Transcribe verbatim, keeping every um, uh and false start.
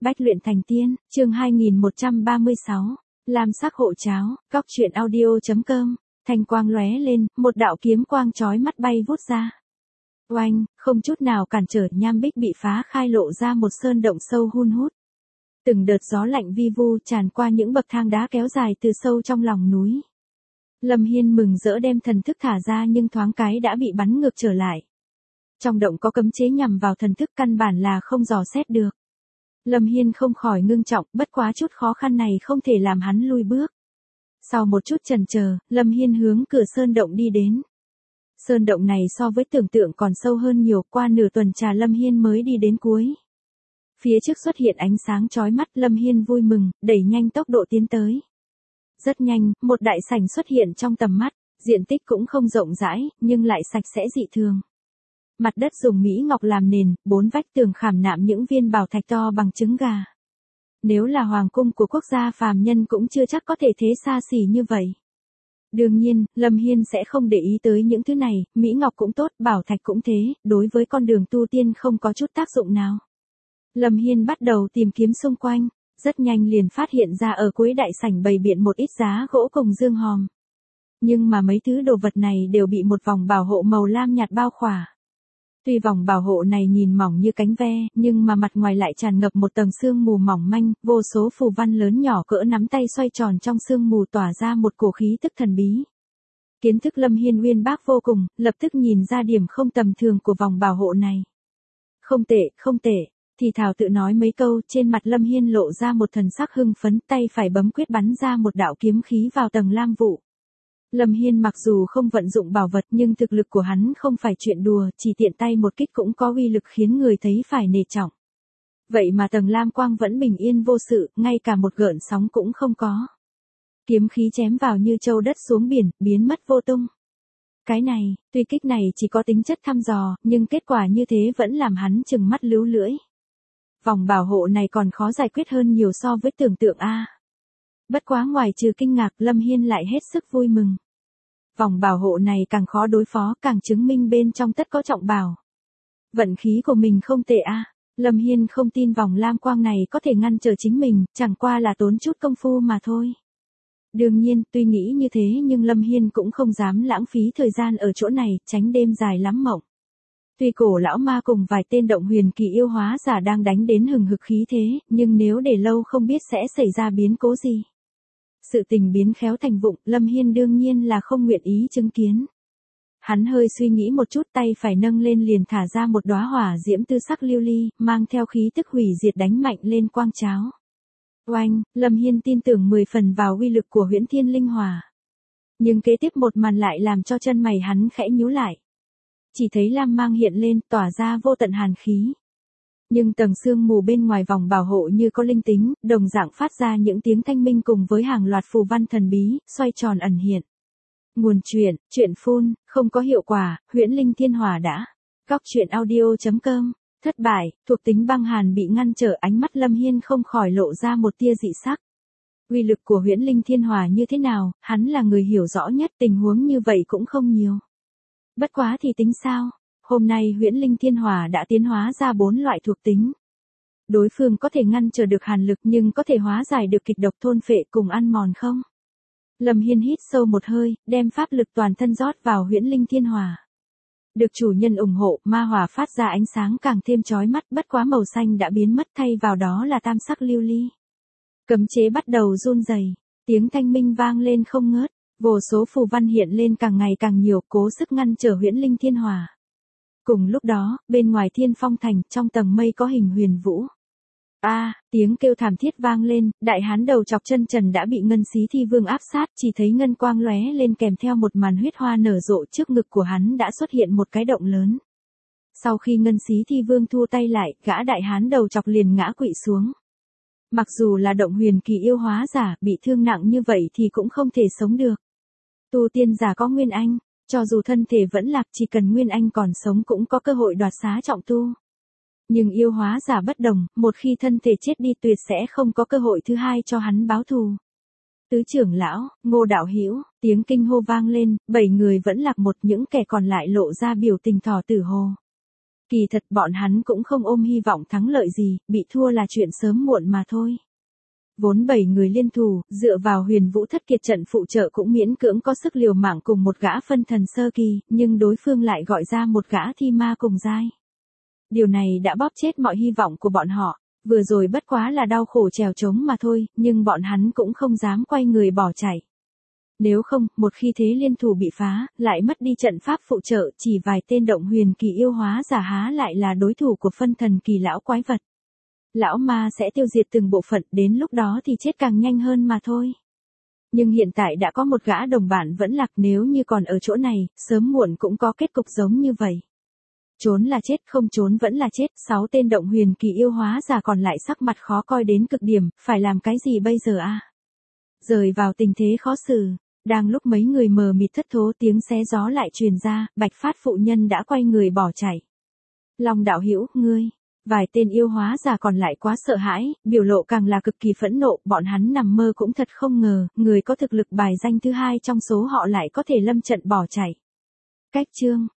Bách luyện thành tiên, chương hai nghìn một trăm ba mươi sáu, Lam sắc hộ cháo, góc truyện audio.com, thanh quang lóe lên, một đạo kiếm quang chói mắt bay vút ra. Oanh, không chút nào cản trở, nham bích bị phá khai lộ ra một sơn động sâu hun hút. Từng đợt gió lạnh vi vu tràn qua những bậc thang đá kéo dài từ sâu trong lòng núi. Lâm Hiên mừng rỡ đem thần thức thả ra nhưng thoáng cái đã bị bắn ngược trở lại. Trong động có cấm chế nhằm vào thần thức, căn bản là không dò xét được. Lâm Hiên không khỏi ngưng trọng, bất quá chút khó khăn này không thể làm hắn lui bước. Sau một chút chần chờ, Lâm Hiên hướng cửa sơn động đi đến. Sơn động này so với tưởng tượng còn sâu hơn nhiều, qua nửa tuần trà Lâm Hiên mới đi đến cuối. Phía trước xuất hiện ánh sáng chói mắt, Lâm Hiên vui mừng, đẩy nhanh tốc độ tiến tới. Rất nhanh, một đại sảnh xuất hiện trong tầm mắt, diện tích cũng không rộng rãi, nhưng lại sạch sẽ dị thường. Mặt đất dùng mỹ ngọc làm nền, bốn vách tường khảm nạm những viên bảo thạch to bằng trứng gà. Nếu là hoàng cung của quốc gia phàm nhân cũng chưa chắc có thể thế xa xỉ như vậy. Đương nhiên, Lâm Hiên sẽ không để ý tới những thứ này, mỹ ngọc cũng tốt, bảo thạch cũng thế, đối với con đường tu tiên không có chút tác dụng nào. Lâm Hiên bắt đầu tìm kiếm xung quanh, rất nhanh liền phát hiện ra ở cuối đại sảnh bày biện một ít giá gỗ cùng dương hòm. Nhưng mà mấy thứ đồ vật này đều bị một vòng bảo hộ màu lam nhạt bao khỏa. Tuy vòng bảo hộ này nhìn mỏng như cánh ve, nhưng mà mặt ngoài lại tràn ngập một tầng sương mù mỏng manh, vô số phù văn lớn nhỏ cỡ nắm tay xoay tròn trong sương mù tỏa ra một cổ khí tức thần bí. Kiến thức Lâm Hiên uyên bác vô cùng, lập tức nhìn ra điểm không tầm thường của vòng bảo hộ này. Không tệ, không tệ, thì thào tự nói mấy câu, trên mặt Lâm Hiên lộ ra một thần sắc hưng phấn, tay phải bấm quyết bắn ra một đạo kiếm khí vào tầng lam vụ. Lâm Hiên mặc dù không vận dụng bảo vật nhưng thực lực của hắn không phải chuyện đùa, chỉ tiện tay một kích cũng có uy lực khiến người thấy phải nể trọng. Vậy mà tầng lam quang vẫn bình yên vô sự, ngay cả một gợn sóng cũng không có. Kiếm khí chém vào như châu đất xuống biển, biến mất vô tung. Cái này, tuy kích này chỉ có tính chất thăm dò, nhưng kết quả như thế vẫn làm hắn trừng mắt líu lưỡi. Vòng bảo hộ này còn khó giải quyết hơn nhiều so với tưởng tượng a. Bất quá ngoài trừ kinh ngạc, Lâm Hiên lại hết sức vui mừng. Vòng bảo hộ này càng khó đối phó, càng chứng minh bên trong tất có trọng bảo. Vận khí của mình không tệ a. Lâm Hiên không tin vòng lam quang này có thể ngăn trở chính mình, chẳng qua là tốn chút công phu mà thôi. Đương nhiên, tuy nghĩ như thế nhưng Lâm Hiên cũng không dám lãng phí thời gian ở chỗ này, tránh đêm dài lắm mộng. Tuy cổ lão ma cùng vài tên động huyền kỳ yêu hóa giả đang đánh đến hừng hực khí thế, nhưng nếu để lâu không biết sẽ xảy ra biến cố gì. Sự tình biến khéo thành vụng, Lâm Hiên đương nhiên là không nguyện ý chứng kiến. Hắn hơi suy nghĩ một chút, tay phải nâng lên liền thả ra một đóa hỏa diễm tư sắc lưu ly, mang theo khí tức hủy diệt đánh mạnh lên quang cháo. Oanh, Lâm Hiên tin tưởng mười phần vào uy lực của huyễn thiên linh hỏa. Nhưng kế tiếp một màn lại làm cho chân mày hắn khẽ nhíu lại. Chỉ thấy lam mang hiện lên, tỏa ra vô tận hàn khí. Nhưng tầng sương mù bên ngoài vòng bảo hộ như có linh tính, đồng dạng phát ra những tiếng thanh minh cùng với hàng loạt phù văn thần bí, xoay tròn ẩn hiện. Nguồn truyện, truyện phun, không có hiệu quả, huyễn linh thiên hỏa đã. Góc truyện audio.com, thất bại, thuộc tính băng hàn bị ngăn trở, ánh mắt Lâm Hiên không khỏi lộ ra một tia dị sắc. Uy lực của huyễn linh thiên hỏa như thế nào, hắn là người hiểu rõ nhất, tình huống như vậy cũng không nhiều. Bất quá thì tính sao? Hôm nay huyễn linh thiên hỏa đã tiến hóa ra bốn loại thuộc tính. Đối phương có thể ngăn trở được hàn lực nhưng có thể hóa giải được kịch độc thôn phệ cùng ăn mòn không? Lâm Hiên hít sâu một hơi, đem pháp lực toàn thân rót vào huyễn linh thiên hỏa. Được chủ nhân ủng hộ, ma hỏa phát ra ánh sáng càng thêm chói mắt, bất quá màu xanh đã biến mất, thay vào đó là tam sắc lưu ly. Cấm chế bắt đầu run rẩy, tiếng thanh minh vang lên không ngớt, vô số phù văn hiện lên càng ngày càng nhiều, cố sức ngăn trở huyễn linh thiên hỏa. Cùng lúc đó, bên ngoài Thiên Phong thành, trong tầng mây có hình huyền vũ. A, à, tiếng kêu thảm thiết vang lên, đại hán đầu chọc chân trần đã bị Ngân Xí Thi Vương áp sát, chỉ thấy ngân quang lóe lên kèm theo một màn huyết hoa nở rộ, trước ngực của hắn đã xuất hiện một cái động lớn. Sau khi Ngân Xí Thi Vương thua tay lại, gã đại hán đầu chọc liền ngã quỵ xuống. Mặc dù là động huyền kỳ yêu hóa giả, bị thương nặng như vậy thì cũng không thể sống được. Tu tiên giả có nguyên anh, cho dù thân thể vẫn lạc, chỉ cần nguyên anh còn sống cũng có cơ hội đoạt xá trọng tu. Nhưng yêu hóa giả bất đồng, một khi thân thể chết đi tuyệt sẽ không có cơ hội thứ hai cho hắn báo thù. Tứ trưởng lão, Ngô đạo hữu, tiếng kinh hô vang lên, bảy người vẫn lạc một, những kẻ còn lại lộ ra biểu tình thỏ tử hồ. Kỳ thật bọn hắn cũng không ôm hy vọng thắng lợi gì, bị thua là chuyện sớm muộn mà thôi. Vốn bảy người liên thủ, dựa vào Huyền Vũ Thất Kiệt trận phụ trợ cũng miễn cưỡng có sức liều mạng cùng một gã phân thần sơ kỳ, nhưng đối phương lại gọi ra một gã thi ma cùng giai. Điều này đã bóp chết mọi hy vọng của bọn họ, vừa rồi bất quá là đau khổ trèo trống mà thôi, nhưng bọn hắn cũng không dám quay người bỏ chạy. Nếu không, một khi thế liên thủ bị phá, lại mất đi trận pháp phụ trợ, chỉ vài tên động huyền kỳ yêu hóa giả há lại là đối thủ của phân thần kỳ lão quái vật. Lão ma sẽ tiêu diệt từng bộ phận, đến lúc đó thì chết càng nhanh hơn mà thôi. Nhưng hiện tại đã có một gã đồng bạn vẫn lạc, nếu như còn ở chỗ này, sớm muộn cũng có kết cục giống như vậy. Trốn là chết, không trốn vẫn là chết, sáu tên động huyền kỳ yêu hóa giả còn lại sắc mặt khó coi đến cực điểm, phải làm cái gì bây giờ a? À? Rời vào tình thế khó xử, đang lúc mấy người mờ mịt thất thố tiếng xé gió lại truyền ra, Bạch Phát phụ nhân đã quay người bỏ chạy. Long đạo hữu, ngươi, vài tên yêu hóa giả còn lại quá sợ hãi, biểu lộ càng là cực kỳ phẫn nộ, bọn hắn nằm mơ cũng thật không ngờ, người có thực lực bài danh thứ hai trong số họ lại có thể lâm trận bỏ chạy. Cách chương